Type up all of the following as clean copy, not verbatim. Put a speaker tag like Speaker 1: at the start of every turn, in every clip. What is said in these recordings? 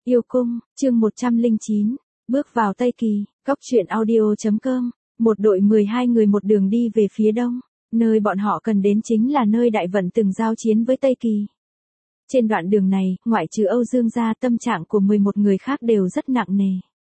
Speaker 1: Yêu cung, chương 109, bước vào Tây Kỳ, Cóc truyện audio.com, một đội 12 người một đường đi về phía đông, nơi bọn họ cần đến chính là nơi Đại Vận từng giao chiến với Tây Kỳ. Trên đoạn đường này, ngoại trừ Âu Dương ra, tâm trạng của 11 người khác đều rất nặng nề.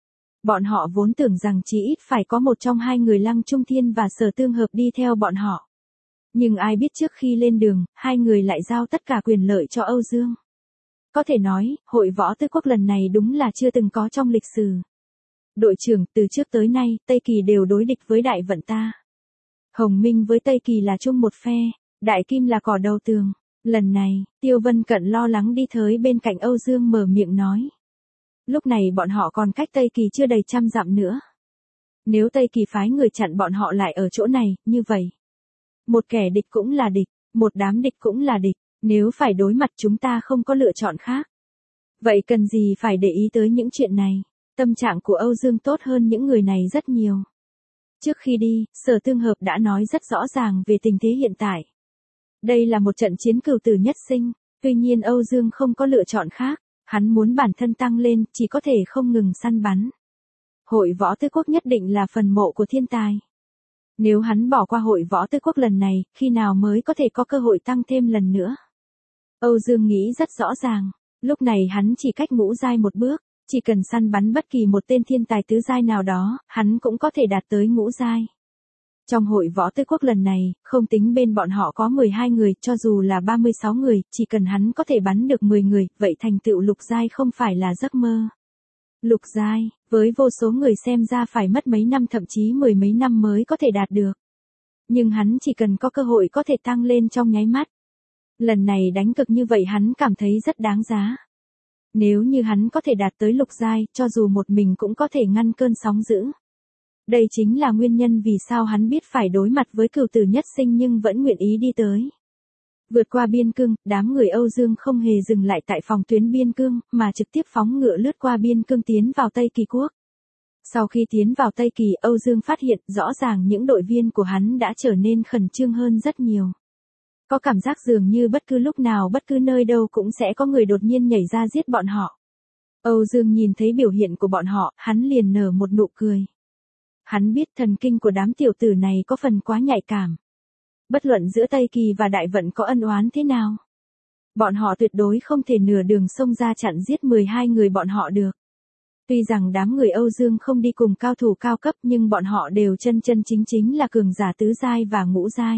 Speaker 1: Bọn họ vốn tưởng rằng chỉ ít phải có một trong hai người Lăng Trung Thiên và Sở Tương Hợp đi theo bọn họ. Nhưng ai biết trước khi lên đường, hai người lại giao tất cả quyền lợi cho Âu Dương. Có thể nói, hội võ tứ quốc lần này đúng là chưa từng có trong lịch sử. Đội trưởng, từ trước tới nay, Tây Kỳ đều đối địch với Đại Vận ta. Hồng Minh với Tây Kỳ là chung một phe, Đại Kim là cỏ đầu tường. Lần này, Tiêu Vân Cận lo lắng đi tới bên cạnh Âu Dương mở miệng nói. Lúc này bọn họ còn cách Tây Kỳ chưa đầy 100 dặm nữa. Nếu Tây Kỳ phái người chặn bọn họ lại ở chỗ này, như vậy. Một kẻ địch cũng là địch, một đám địch cũng là địch, nếu phải đối mặt chúng ta không có lựa chọn khác. Vậy cần gì phải để ý tới những chuyện này, tâm trạng của Âu Dương tốt hơn những người này rất nhiều. Trước khi đi, Sở Tương Hợp đã nói rất rõ ràng về tình thế hiện tại. Đây là một trận chiến cửu tử nhất sinh, tuy nhiên Âu Dương không có lựa chọn khác, hắn muốn bản thân tăng lên, chỉ có thể không ngừng săn bắn. Hội võ tứ quốc nhất định là phần mộ của thiên tài. Nếu hắn bỏ qua hội võ tứ quốc lần này, khi nào mới có thể có cơ hội tăng thêm lần nữa? Âu Dương nghĩ rất rõ ràng, lúc này hắn chỉ cách ngũ giai một bước, chỉ cần săn bắn bất kỳ một tên thiên tài tứ giai nào đó, hắn cũng có thể đạt tới ngũ giai. Trong hội võ tứ quốc lần này, không tính bên bọn họ có 12 người, cho dù là 36 người, chỉ cần hắn có thể bắn được 10 người, vậy thành tựu lục giai không phải là giấc mơ. Lục giai, với vô số người xem ra phải mất mấy năm thậm chí 10 mấy năm mới có thể đạt được. Nhưng hắn chỉ cần có cơ hội có thể tăng lên trong nháy mắt. Lần này đánh cực như vậy hắn cảm thấy rất đáng giá. Nếu như hắn có thể đạt tới lục giai, cho dù một mình cũng có thể ngăn cơn sóng dữ. Đây chính là nguyên nhân vì sao hắn biết phải đối mặt với cửu tử nhất sinh nhưng vẫn nguyện ý đi tới. Vượt qua biên cương, đám người Âu Dương không hề dừng lại tại phòng tuyến biên cương, mà trực tiếp phóng ngựa lướt qua biên cương tiến vào Tây Kỳ quốc. Sau khi tiến vào Tây Kỳ, Âu Dương phát hiện rõ ràng những đội viên của hắn đã trở nên khẩn trương hơn rất nhiều. Có cảm giác dường như bất cứ lúc nào bất cứ nơi đâu cũng sẽ có người đột nhiên nhảy ra giết bọn họ. Âu Dương nhìn thấy biểu hiện của bọn họ, hắn liền nở một nụ cười. Hắn biết thần kinh của đám tiểu tử này có phần quá nhạy cảm. Bất luận giữa Tây Kỳ và Đại Vận có ân oán thế nào, bọn họ tuyệt đối không thể nửa đường xông ra chặn giết 12 người bọn họ được. Tuy rằng đám người Âu Dương không đi cùng cao thủ cao cấp nhưng bọn họ đều chân chân chính chính là cường giả tứ giai và ngũ giai.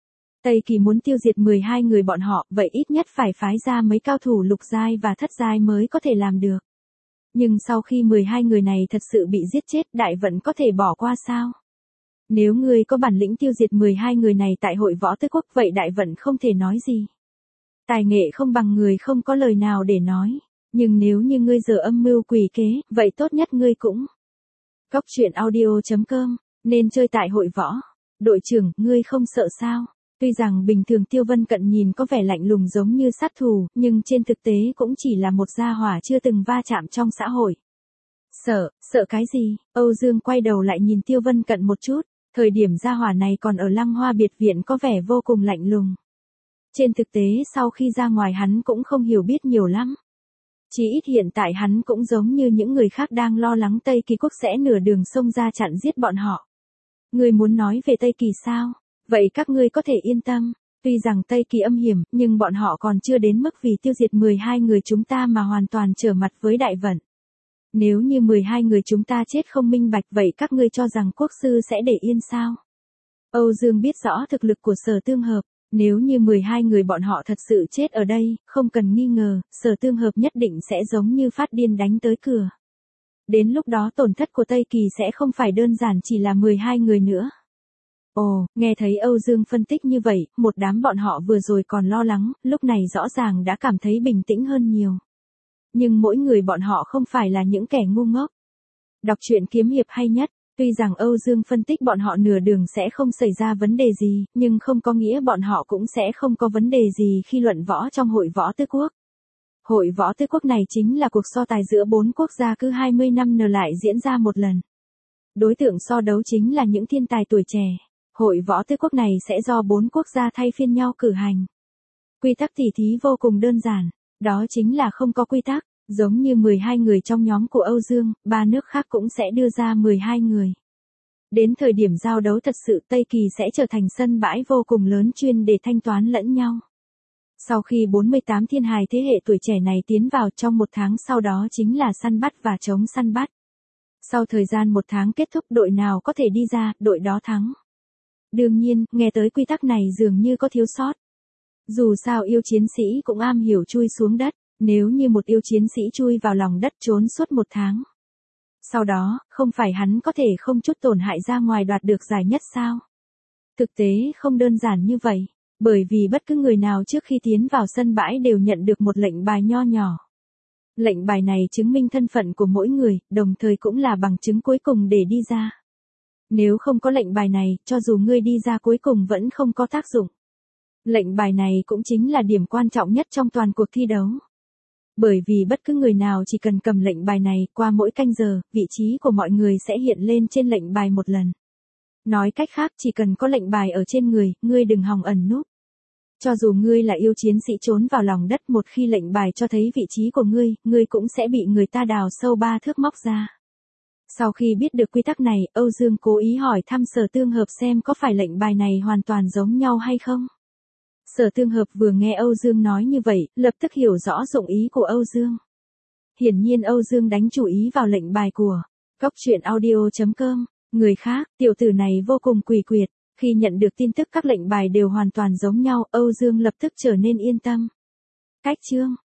Speaker 1: Tây Kỳ muốn tiêu diệt 12 người bọn họ, vậy ít nhất phải phái ra mấy cao thủ lục giai và thất giai mới có thể làm được. Nhưng sau khi 12 người này thật sự bị giết chết, Đại Vận có thể bỏ qua sao? Nếu ngươi có bản lĩnh tiêu diệt 12 người này tại hội võ tứ quốc, vậy Đại Vận không thể nói gì. Tài nghệ không bằng người không có lời nào để nói. Nhưng nếu như ngươi dở âm mưu quỷ kế, vậy tốt nhất ngươi cũng. Cóc truyện audio.com, nên chơi tại hội võ. Đội trưởng, ngươi không sợ sao? Tuy rằng bình thường Tiêu Vân Cận nhìn có vẻ lạnh lùng giống như sát thủ, nhưng trên thực tế cũng chỉ là một gia hỏa chưa từng va chạm trong xã hội. Sợ cái gì? Âu Dương quay đầu lại nhìn Tiêu Vân Cận một chút, thời điểm gia hỏa này còn ở Lăng Hoa biệt viện có vẻ vô cùng lạnh lùng. Trên thực tế sau khi ra ngoài hắn cũng không hiểu biết nhiều lắm. Chỉ ít hiện tại hắn cũng giống như những người khác đang lo lắng Tây Kỳ quốc sẽ nửa đường xông ra chặn giết bọn họ. Ngươi muốn nói về Tây Kỳ sao? Vậy các ngươi có thể yên tâm, tuy rằng Tây Kỳ âm hiểm, nhưng bọn họ còn chưa đến mức vì tiêu diệt 12 người chúng ta mà hoàn toàn trở mặt với Đại Vận. Nếu như 12 người chúng ta chết không minh bạch, vậy các ngươi cho rằng quốc sư sẽ để yên sao? Âu Dương biết rõ thực lực của Sở Tương Hợp, nếu như 12 người bọn họ thật sự chết ở đây, không cần nghi ngờ, Sở Tương Hợp nhất định sẽ giống như phát điên đánh tới cửa. Đến lúc đó tổn thất của Tây Kỳ sẽ không phải đơn giản chỉ là 12 người nữa. Ồ, nghe thấy Âu Dương phân tích như vậy, một đám bọn họ vừa rồi còn lo lắng, lúc này rõ ràng đã cảm thấy bình tĩnh hơn nhiều. Nhưng mỗi người bọn họ không phải là những kẻ ngu ngốc. Đọc truyện kiếm hiệp hay nhất, tuy rằng Âu Dương phân tích bọn họ nửa đường sẽ không xảy ra vấn đề gì, nhưng không có nghĩa bọn họ cũng sẽ không có vấn đề gì khi luận võ trong hội võ tứ quốc. Hội võ tứ quốc này chính là cuộc so tài giữa 4 quốc gia cứ 20 năm lại diễn ra một lần. Đối tượng so đấu chính là những thiên tài tuổi trẻ. Hội võ tứ quốc này sẽ do 4 quốc gia thay phiên nhau cử hành. Quy tắc tỉ thí vô cùng đơn giản, đó chính là không có quy tắc. Giống như 12 người trong nhóm của Âu Dương, 3 nước khác cũng sẽ đưa ra 12 người. Đến thời điểm giao đấu thật sự Tây Kỳ sẽ trở thành sân bãi vô cùng lớn chuyên để thanh toán lẫn nhau. Sau khi 48 thiên hài thế hệ tuổi trẻ này tiến vào trong 1 tháng sau đó chính là săn bắt và chống săn bắt. Sau thời gian 1 tháng kết thúc đội nào có thể đi ra, đội đó thắng. Đương nhiên, nghe tới quy tắc này dường như có thiếu sót. Dù sao yêu chiến sĩ cũng am hiểu chui xuống đất, nếu như một yêu chiến sĩ chui vào lòng đất trốn suốt 1 tháng. Sau đó, không phải hắn có thể không chút tổn hại ra ngoài đoạt được giải nhất sao? Thực tế không đơn giản như vậy, bởi vì bất cứ người nào trước khi tiến vào sân bãi đều nhận được một lệnh bài nho nhỏ. Lệnh bài này chứng minh thân phận của mỗi người, đồng thời cũng là bằng chứng cuối cùng để đi ra. Nếu không có lệnh bài này, cho dù ngươi đi ra cuối cùng vẫn không có tác dụng. Lệnh bài này cũng chính là điểm quan trọng nhất trong toàn cuộc thi đấu. Bởi vì bất cứ người nào chỉ cần cầm lệnh bài này qua mỗi canh giờ, vị trí của mọi người sẽ hiện lên trên lệnh bài một lần. Nói cách khác chỉ cần có lệnh bài ở trên người, ngươi đừng hòng ẩn núp. Cho dù ngươi là yêu chiến sĩ trốn vào lòng đất một khi lệnh bài cho thấy vị trí của ngươi cũng sẽ bị người ta đào sâu 3 thước móc ra. Sau khi biết được quy tắc này, Âu Dương cố ý hỏi thăm Sở Tương Hợp xem có phải lệnh bài này hoàn toàn giống nhau hay không. Sở Tương Hợp vừa nghe Âu Dương nói như vậy, lập tức hiểu rõ dụng ý của Âu Dương. Hiển nhiên Âu Dương đánh chủ ý vào lệnh bài của Cóc Truyện Audio.com. Người khác, tiểu tử này vô cùng quỷ quyệt. Khi nhận được tin tức các lệnh bài đều hoàn toàn giống nhau, Âu Dương lập tức trở nên yên tâm. Cách chương